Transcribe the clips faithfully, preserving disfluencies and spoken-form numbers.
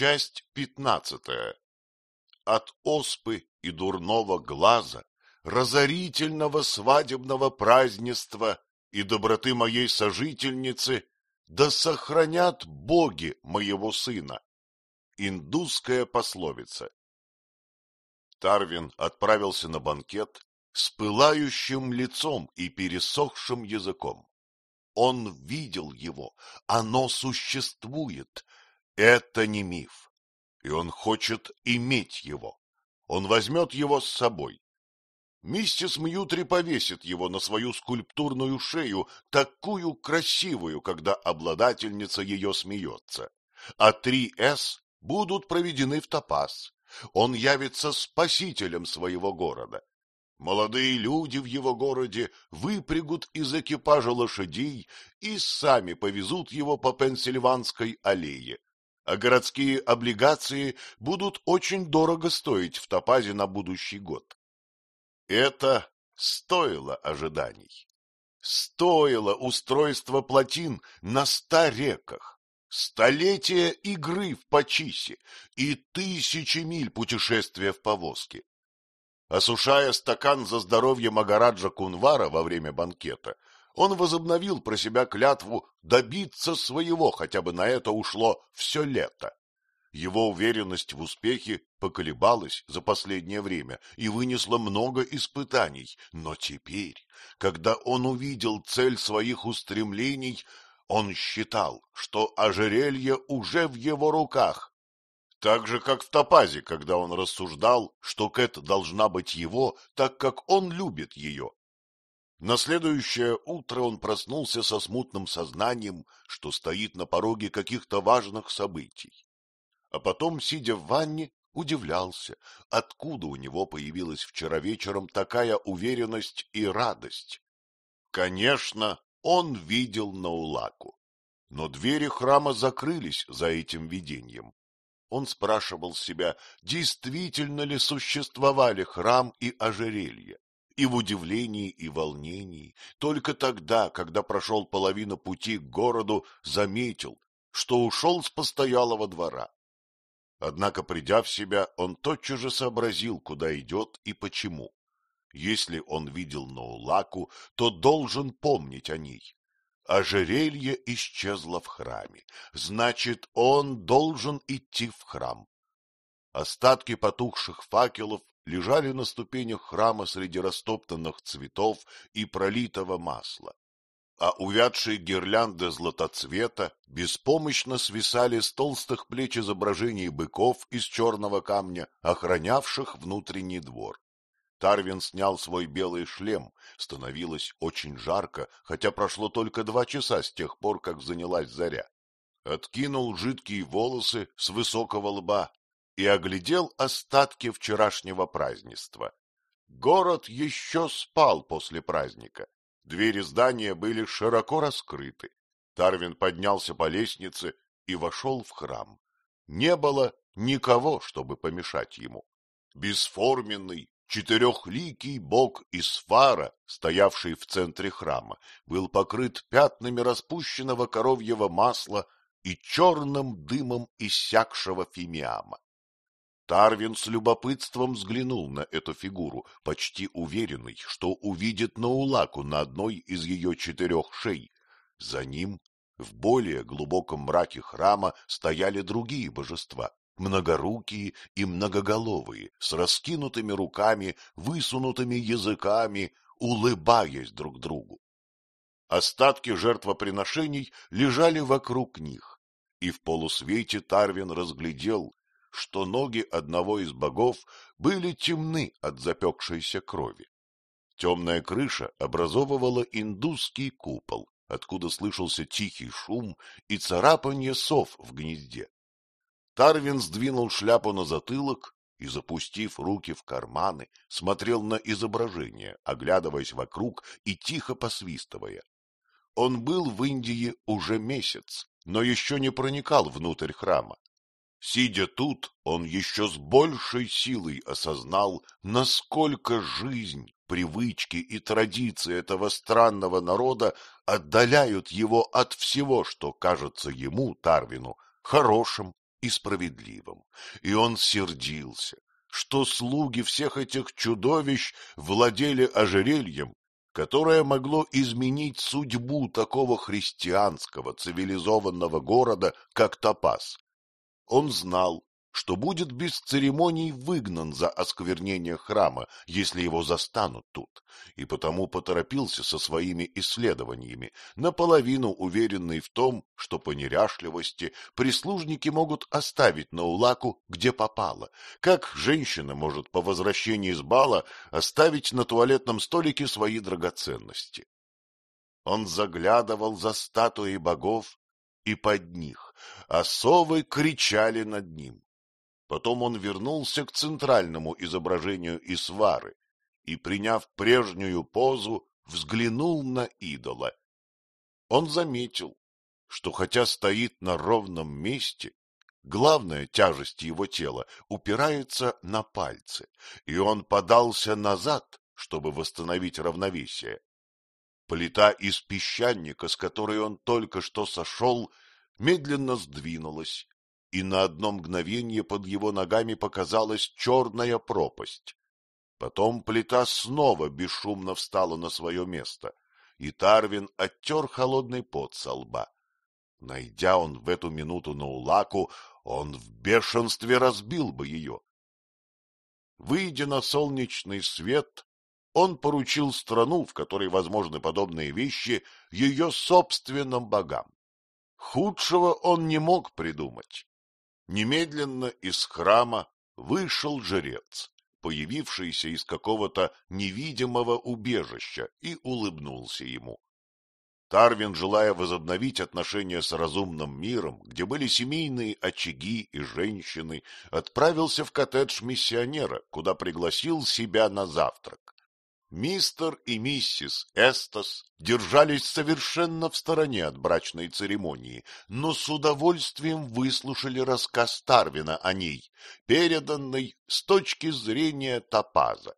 Часть пятнадцатая. От оспы и дурного глаза, разорительного свадебного празднества и доброты моей сожительницы да сохранят боги моего сына. Индусская пословица. Тарвин отправился на банкет с пылающим лицом и пересохшим языком. Он видел его, оно существует, это не миф, и он хочет иметь его. Он возьмет его с собой. Миссис Мьютри повесит его на свою скульптурную шею, такую красивую, когда обладательница ее смеется. А три «С» будут проведены в топаз. Он явится спасителем своего города. Молодые люди в его городе выпрягут из экипажа лошадей и сами повезут его по Пенсильванской аллее. А городские облигации будут очень дорого стоить в топазе на будущий год. Это стоило ожиданий. Стоило устройство плотин на ста реках, столетия игры в почисе и тысячи миль путешествия в повозке. Осушая стакан за здоровье Магараджа Кунвара во время банкета, он возобновил про себя клятву добиться своего, хотя бы на это ушло все лето. Его уверенность в успехе поколебалась за последнее время и вынесла много испытаний, но теперь, когда он увидел цель своих устремлений, он считал, что ожерелье уже в его руках. Так же, как в топазе, когда он рассуждал, что Кэт должна быть его, так как он любит ее. На следующее утро он проснулся со смутным сознанием, что стоит на пороге каких-то важных событий. А потом, сидя в ванне, удивлялся, откуда у него появилась вчера вечером такая уверенность и радость. Конечно, он видел Наулаку, но двери храма закрылись за этим видением. Он спрашивал себя, действительно ли существовали храм и ожерелье, и в удивлении и волнении, только тогда, когда прошел половину пути к городу, заметил, что ушел с постоялого двора. Однако, придя в себя, он тотчас же сообразил, куда идет и почему. Если он видел Наулаку, то должен помнить о ней. Ожерелье исчезло в храме, значит, он должен идти в храм. Остатки потухших факелов лежали на ступенях храма среди растоптанных цветов и пролитого масла, а увядшие гирлянды златоцвета беспомощно свисали с толстых плеч изображений быков из черного камня, охранявших внутренний двор. Тарвин снял свой белый шлем, становилось очень жарко, хотя прошло только два часа с тех пор, как занялась заря. Откинул жидкие волосы с высокого лба и оглядел остатки вчерашнего празднества. Город еще спал после праздника. Двери здания были широко раскрыты. Тарвин поднялся по лестнице и вошел в храм. Не было никого, чтобы помешать ему. Бесформенный, четырехликий бог Исфара, стоявший в центре храма, был покрыт пятнами распущенного коровьего масла и черным дымом иссякшего фимиама. Тарвин с любопытством взглянул на эту фигуру, почти уверенный, что увидит Наулаку на одной из ее четырех шей. За ним, в более глубоком мраке храма, стояли другие божества, многорукие и многоголовые, с раскинутыми руками, высунутыми языками, улыбаясь друг другу. Остатки жертвоприношений лежали вокруг них, и в полусвете Тарвин разглядел, что ноги одного из богов были темны от запекшейся крови. Темная крыша образовывала индусский купол, откуда слышался тихий шум и царапанье сов в гнезде. Тарвин сдвинул шляпу на затылок и, запустив руки в карманы, смотрел на изображение, оглядываясь вокруг и тихо посвистывая. Он был в Индии уже месяц, но еще не проникал внутрь храма. Сидя тут, он еще с большей силой осознал, насколько жизнь, привычки и традиции этого странного народа отдаляют его от всего, что кажется ему, Тарвину, хорошим и справедливым, и он сердился, что слуги всех этих чудовищ владели ожерельем, которое могло изменить судьбу такого христианского цивилизованного города, как Топаз. Он знал, что будет без церемоний выгнан за осквернение храма, если его застанут тут, и потому поторопился со своими исследованиями, наполовину уверенный в том, что по неряшливости прислужники могут оставить Наулаку где попало, как женщина может по возвращении с бала оставить на туалетном столике свои драгоценности. Он заглядывал за статуи богов, и под них, а совы кричали над ним. Потом он вернулся к центральному изображению Исвары и, приняв прежнюю позу, взглянул на идола. Он заметил, что хотя стоит на ровном месте, главная тяжесть его тела упирается на пальцы, и он подался назад, чтобы восстановить равновесие. Плита из песчаника, с которой он только что сошел, медленно сдвинулась, и на одно мгновение под его ногами показалась черная пропасть. Потом плита снова бесшумно встала на свое место, и Тарвин оттер холодный пот со лба. Найдя он в эту минуту Наулаку, он в бешенстве разбил бы ее. Выйдя на солнечный свет, он поручил страну, в которой возможны подобные вещи, ее собственным богам. Худшего он не мог придумать. Немедленно из храма вышел жрец, появившийся из какого-то невидимого убежища, и улыбнулся ему. Тарвин, желая возобновить отношения с разумным миром, где были семейные очаги и женщины, отправился в коттедж миссионера, куда пригласил себя на завтрак. Мистер и миссис Эстас держались совершенно в стороне от брачной церемонии, но с удовольствием выслушали рассказ Тарвина о ней, переданный с точки зрения Топаза.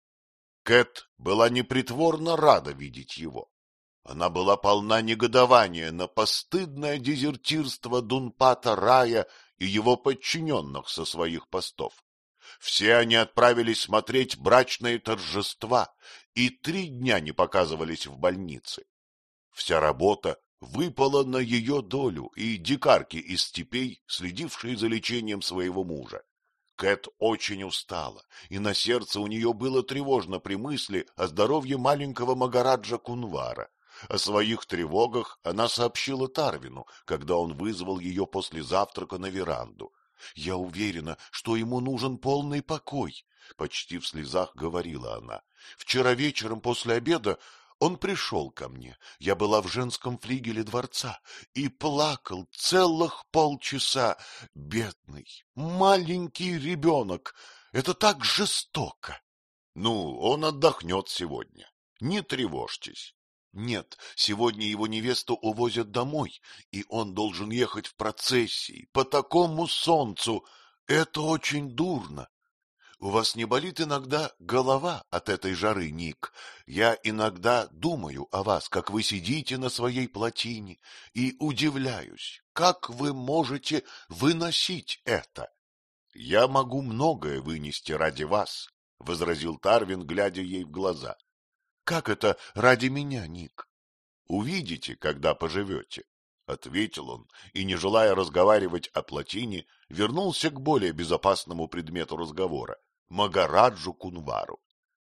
Кэт была непритворно рада видеть его. Она была полна негодования на постыдное дезертирство Дунпата Рая и его подчиненных со своих постов. Все они отправились смотреть брачные торжества и три дня не показывались в больнице. Вся работа выпала на ее долю и дикарки из степей, следившие за лечением своего мужа. Кэт очень устала, и на сердце у нее было тревожно при мысли о здоровье маленького Магараджа Кунвара. О своих тревогах она сообщила Тарвину, когда он вызвал ее после завтрака на веранду. — Я уверена, что ему нужен полный покой, — почти в слезах говорила она. — Вчера вечером после обеда он пришел ко мне, я была в женском флигеле дворца, и плакал целых полчаса. Бедный, маленький ребенок, это так жестоко. — Ну, он отдохнет сегодня, не тревожьтесь. Нет, сегодня его невесту увозят домой, и он должен ехать в процессии по такому солнцу. Это очень дурно. У вас не болит иногда голова от этой жары, Ник? Я иногда думаю о вас, как вы сидите на своей плотине, и удивляюсь, как вы можете выносить это. — Я могу многое вынести ради вас, — возразил Тарвин, глядя ей в глаза. — Как это ради меня, Ник? — Увидите, когда поживете, — ответил он, и, не желая разговаривать о плотине, вернулся к более безопасному предмету разговора — Магараджу Кунвару.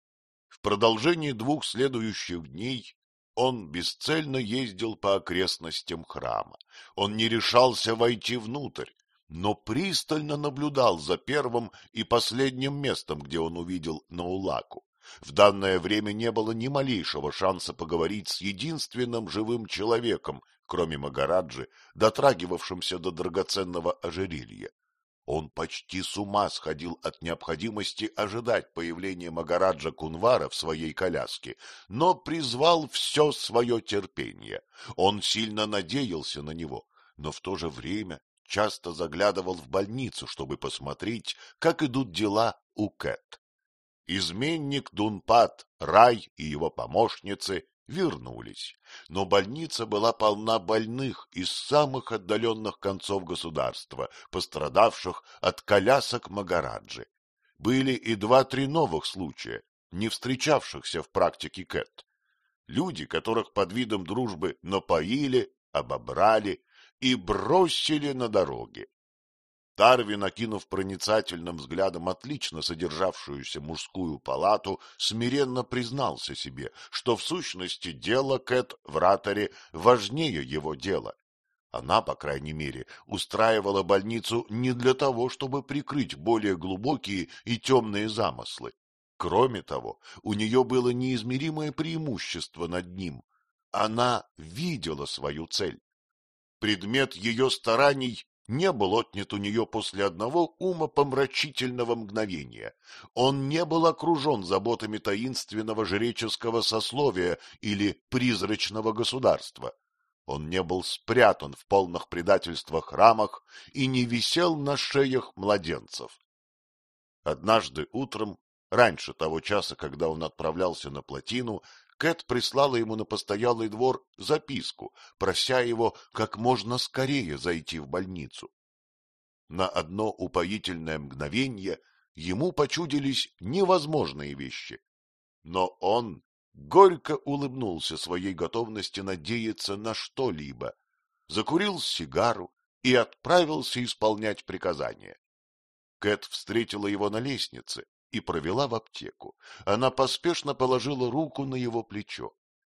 В продолжении двух следующих дней он бесцельно ездил по окрестностям храма. Он не решался войти внутрь, но пристально наблюдал за первым и последним местом, где он увидел Наулаку. В данное время не было ни малейшего шанса поговорить с единственным живым человеком, кроме Магараджи, дотрагивавшимся до драгоценного ожерелья. Он почти с ума сходил от необходимости ожидать появления Магараджа Кунвара в своей коляске, но призвал все свое терпение. Он сильно надеялся на него, но в то же время часто заглядывал в больницу, чтобы посмотреть, как идут дела у Кэт. Изменник Дунпат Рай и его помощницы вернулись, но больница была полна больных из самых отдаленных концов государства, пострадавших от колясок Магараджи. Были и два-три новых случая, не встречавшихся в практике Кэт. Люди, которых под видом дружбы напоили, обобрали и бросили на дороге. Тарвин, окинув проницательным взглядом отлично содержавшуюся мужскую палату, смиренно признался себе, что в сущности дело Кэт в Раторе важнее его дела. Она, по крайней мере, устраивала больницу не для того, чтобы прикрыть более глубокие и темные замыслы. Кроме того, у нее было неизмеримое преимущество над ним. Она видела свою цель. Предмет ее стараний не был отнят у нее после одного умопомрачительного мгновения. Он не был окружен заботами таинственного жреческого сословия или призрачного государства. Он не был спрятан в полных предательства храмах и не висел на шеях младенцев. Однажды утром, раньше того часа, когда он отправлялся на плотину, Кэт прислала ему на постоялый двор записку, прося его как можно скорее зайти в больницу. На одно упоительное мгновенье ему почудились невозможные вещи, но он горько улыбнулся своей готовности надеяться на что-либо, закурил сигару и отправился исполнять приказания. Кэт встретила его на лестнице и провела в аптеку. Она поспешно положила руку на его плечо.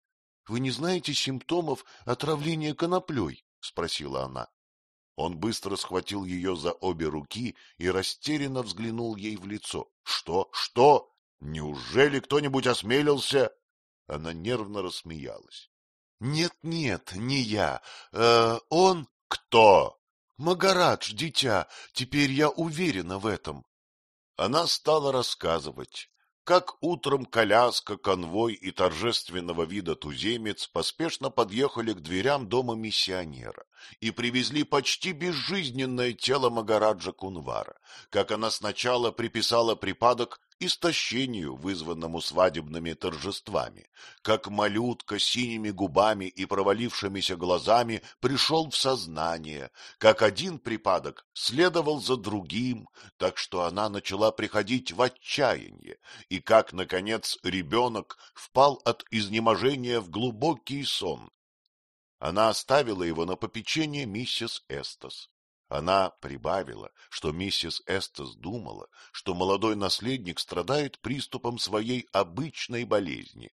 — Вы не знаете симптомов отравления коноплей? — спросила она. Он быстро схватил ее за обе руки и растерянно взглянул ей в лицо. — Что? Что? Неужели кто-нибудь осмелился? Она нервно рассмеялась. — Нет, нет, не я. Э, он... — Кто? — Магарадж, дитя. Теперь я уверена в этом. Она стала рассказывать, как утром коляска, конвой и торжественного вида туземец поспешно подъехали к дверям дома миссионера и привезли почти безжизненное тело Магараджа Кунвара, как она сначала приписала припадок истощению, вызванному свадебными торжествами, как малютка с синими губами и провалившимися глазами пришел в сознание, как один припадок следовал за другим, так что она начала приходить в отчаяние, и как, наконец, ребенок впал от изнеможения в глубокий сон. Она оставила его на попечение миссис Эстас. Она прибавила, что миссис Эстас думала, что молодой наследник страдает приступом своей обычной болезни.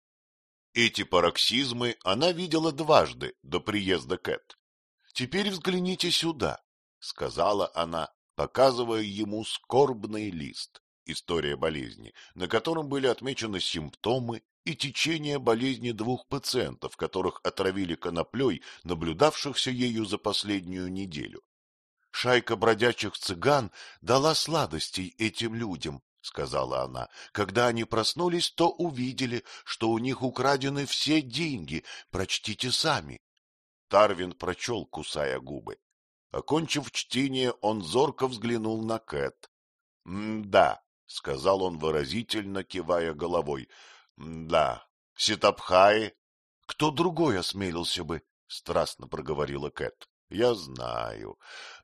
Эти пароксизмы она видела дважды до приезда Кэт. — Теперь взгляните сюда, — сказала она, показывая ему скорбный лист, история болезни, на котором были отмечены симптомы и течение болезни двух пациентов, которых отравили коноплей, наблюдавшихся ею за последнюю неделю. Шайка бродячих цыган дала сладостей этим людям, — сказала она. Когда они проснулись, то увидели, что у них украдены все деньги. Прочтите сами. Тарвин прочел, кусая губы. Окончив чтение, он зорко взглянул на Кэт. — Да, — сказал он выразительно, кивая головой. — Да, Ситабхай. — Кто другой осмелился бы? — страстно проговорила Кэт. — Я знаю,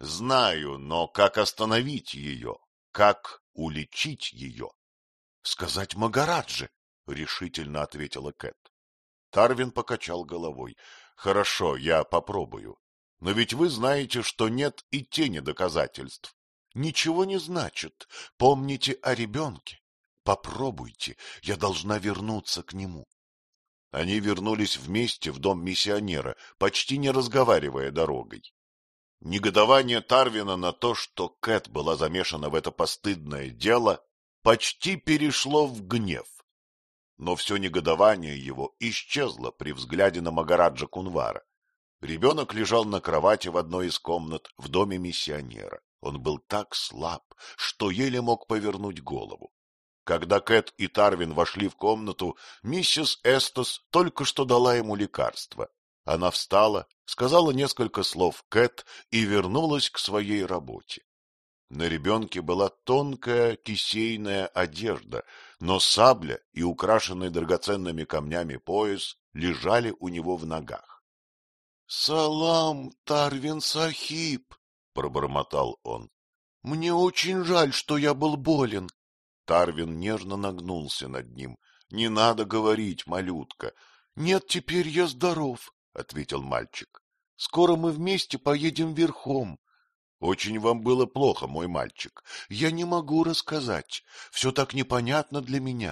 знаю, но как остановить ее? Как уличить ее? — Сказать Магараджи, — решительно ответила Кэт. Тарвин покачал головой. — Хорошо, я попробую. Но ведь вы знаете, что нет и тени доказательств. — Ничего не значит. Помните о ребенке. Попробуйте, я должна вернуться к нему. Они вернулись вместе в дом миссионера, почти не разговаривая дорогой. Негодование Тарвина на то, что Кэт была замешана в это постыдное дело, почти перешло в гнев. Но все негодование его исчезло при взгляде на Магараджа Кунвара. Ребенок лежал на кровати в одной из комнат в доме миссионера. Он был так слаб, что еле мог повернуть голову. Когда Кэт и Тарвин вошли в комнату, миссис Эстас только что дала ему лекарство. Она встала, сказала несколько слов Кэт и вернулась к своей работе. На ребенке была тонкая кисейная одежда, но сабля и украшенный драгоценными камнями пояс лежали у него в ногах. — Салам, Тарвин Сахиб! — пробормотал он. — Мне очень жаль, что я был болен. Тарвин нежно нагнулся над ним. — Не надо говорить, малютка. — Нет, теперь я здоров, — ответил мальчик. — Скоро мы вместе поедем верхом. — Очень вам было плохо, мой мальчик. Я не могу рассказать. Все так непонятно для меня.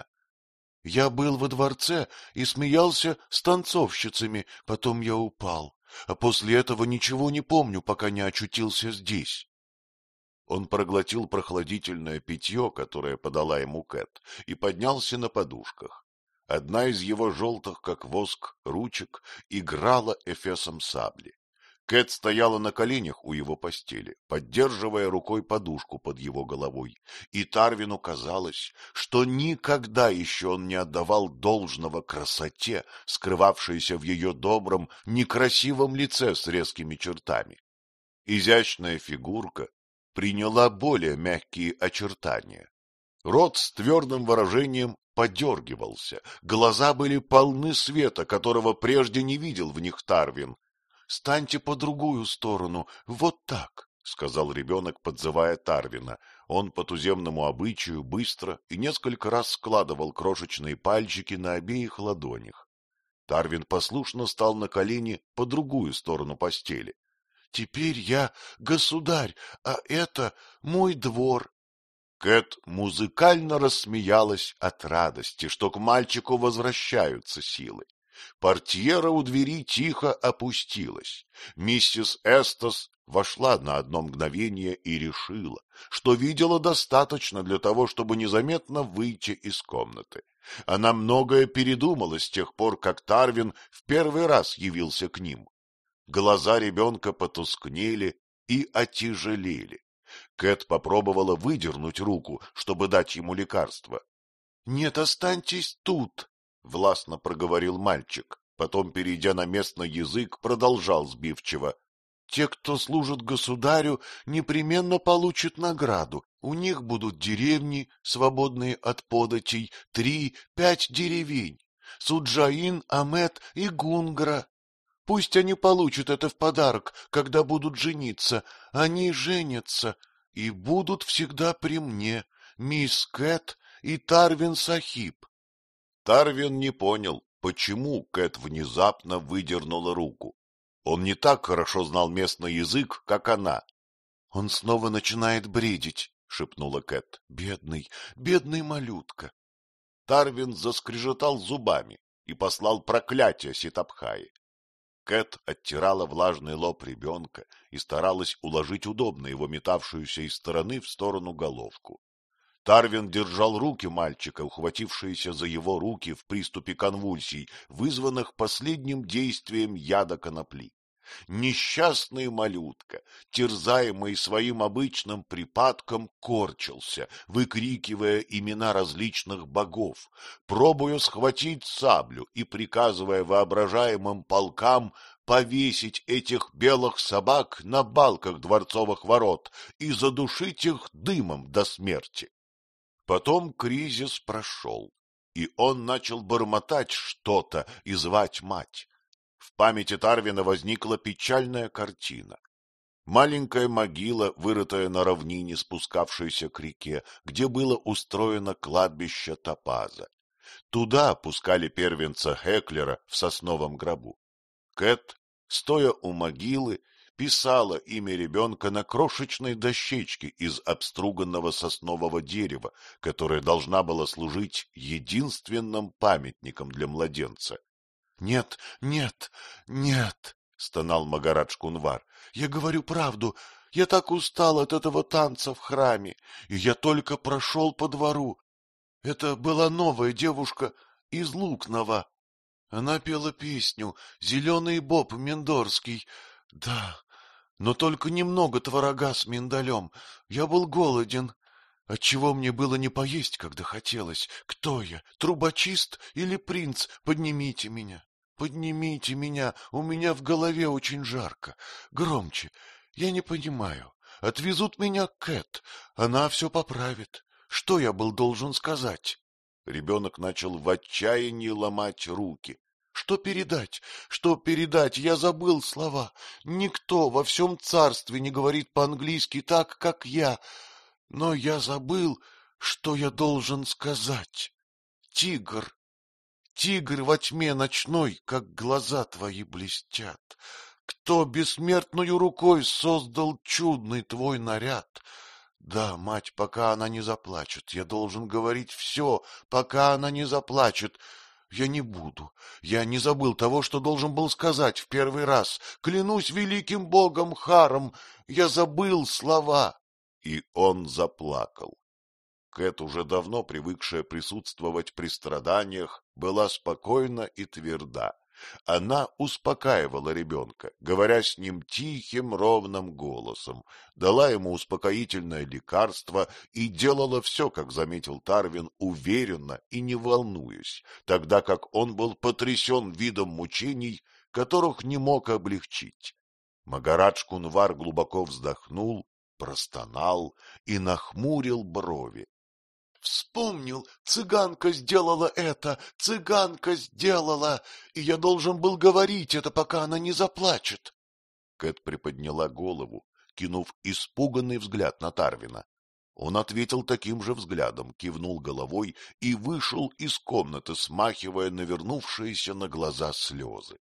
Я был во дворце и смеялся с танцовщицами, потом я упал. А после этого ничего не помню, пока не очутился здесь. Он проглотил прохладительное питье, которое подала ему Кэт, и поднялся на подушках. Одна из его желтых, как воск, ручек играла эфесом сабли. Кэт стояла на коленях у его постели, поддерживая рукой подушку под его головой, и Тарвину казалось, что никогда еще он не отдавал должного красоте, скрывавшейся в ее добром, некрасивом лице с резкими чертами. Изящная фигурка приняла более мягкие очертания. Рот с твердым выражением подергивался, глаза были полны света, которого прежде не видел в них Тарвин. — Станьте по другую сторону, вот так, — сказал ребенок, подзывая Тарвина. Он по туземному обычаю быстро и несколько раз складывал крошечные пальчики на обеих ладонях. Тарвин послушно стал на колени по другую сторону постели. — Теперь я государь, а это мой двор. Кэт музыкально рассмеялась от радости, что к мальчику возвращаются силы. Портьера у двери тихо опустилась. Миссис Эстас вошла на одно мгновение и решила, что видела достаточно для того, чтобы незаметно выйти из комнаты. Она многое передумала с тех пор, как Тарвин в первый раз явился к ним. Глаза ребенка потускнели и отяжелели. Кэт попробовала выдернуть руку, чтобы дать ему лекарство. — Нет, останьтесь тут, — властно проговорил мальчик. Потом, перейдя на местный язык, продолжал сбивчиво. — Те, кто служит государю, непременно получат награду. У них будут деревни, свободные от податей, три, пять деревень. Суджаин, Амет и Гунгра. Пусть они получат это в подарок, когда будут жениться. Они женятся и будут всегда при мне, мисс Кэт и Тарвин Сахиб. Тарвин не понял, почему Кэт внезапно выдернула руку. Он не так хорошо знал местный язык, как она. — Он снова начинает бредить, — шепнула Кэт. — Бедный, бедный малютка. Тарвин заскрежетал зубами и послал проклятие Ситабхае. Кэт оттирала влажный лоб ребенка и старалась уложить удобно его метавшуюся из стороны в сторону головку. Тарвин держал руки мальчика, ухватившиеся за его руки в приступе конвульсий, вызванных последним действием яда конопли. Несчастный малютка, терзаемый своим обычным припадком, корчился, выкрикивая имена различных богов, пробуя схватить саблю и приказывая воображаемым полкам повесить этих белых собак на балках дворцовых ворот и задушить их дымом до смерти. Потом кризис прошел, и он начал бормотать что-то и звать мать. В памяти Тарвина возникла печальная картина. Маленькая могила, вырытая на равнине, спускавшаяся к реке, где было устроено кладбище Топаза. Туда опускали первенца Хеклера в сосновом гробу. Кэт, стоя у могилы, писала имя ребенка на крошечной дощечке из обструганного соснового дерева, которая должна была служить единственным памятником для младенца. — Нет, нет, нет, — стонал Магарадж Кунвар. — Я говорю правду. Я так устал от этого танца в храме, и я только прошел по двору. Это была новая девушка из Лукнова. Она пела песню «Зеленый боб Мендорский». Да, но только немного творога с миндалем. Я был голоден. Отчего мне было не поесть, когда хотелось? Кто я, трубочист или принц? Поднимите меня, поднимите меня, у меня в голове очень жарко. Громче, я не понимаю. Отвезут меня к Кэт. Она все поправит. Что я был должен сказать? Ребенок начал в отчаянии ломать руки. Что передать? Что передать? Я забыл слова. Никто во всем царстве не говорит по-английски так, как я. Но я забыл, что я должен сказать. Тигр, тигр во тьме ночной, как глаза твои блестят. Кто бессмертную рукой создал чудный твой наряд? Да, мать, пока она не заплачет, я должен говорить все, пока она не заплачет. Я не буду. Я не забыл того, что должен был сказать в первый раз. Клянусь великим богом Харом, я забыл слова. И он заплакал. Кэт, уже давно привыкшая присутствовать при страданиях, была спокойна и тверда. Она успокаивала ребенка, говоря с ним тихим, ровным голосом, дала ему успокоительное лекарство и делала все, как заметил Тарвин, уверенно и не волнуясь, тогда как он был потрясен видом мучений, которых не мог облегчить. Магарадж Кунвар глубоко вздохнул, простонал и нахмурил брови. Вспомнил, цыганка сделала это, цыганка сделала, и я должен был говорить это, пока она не заплачет. Кэт приподняла голову, кинув испуганный взгляд на Тарвина. Он ответил таким же взглядом, кивнул головой и вышел из комнаты, смахивая навернувшиеся на глаза слезы.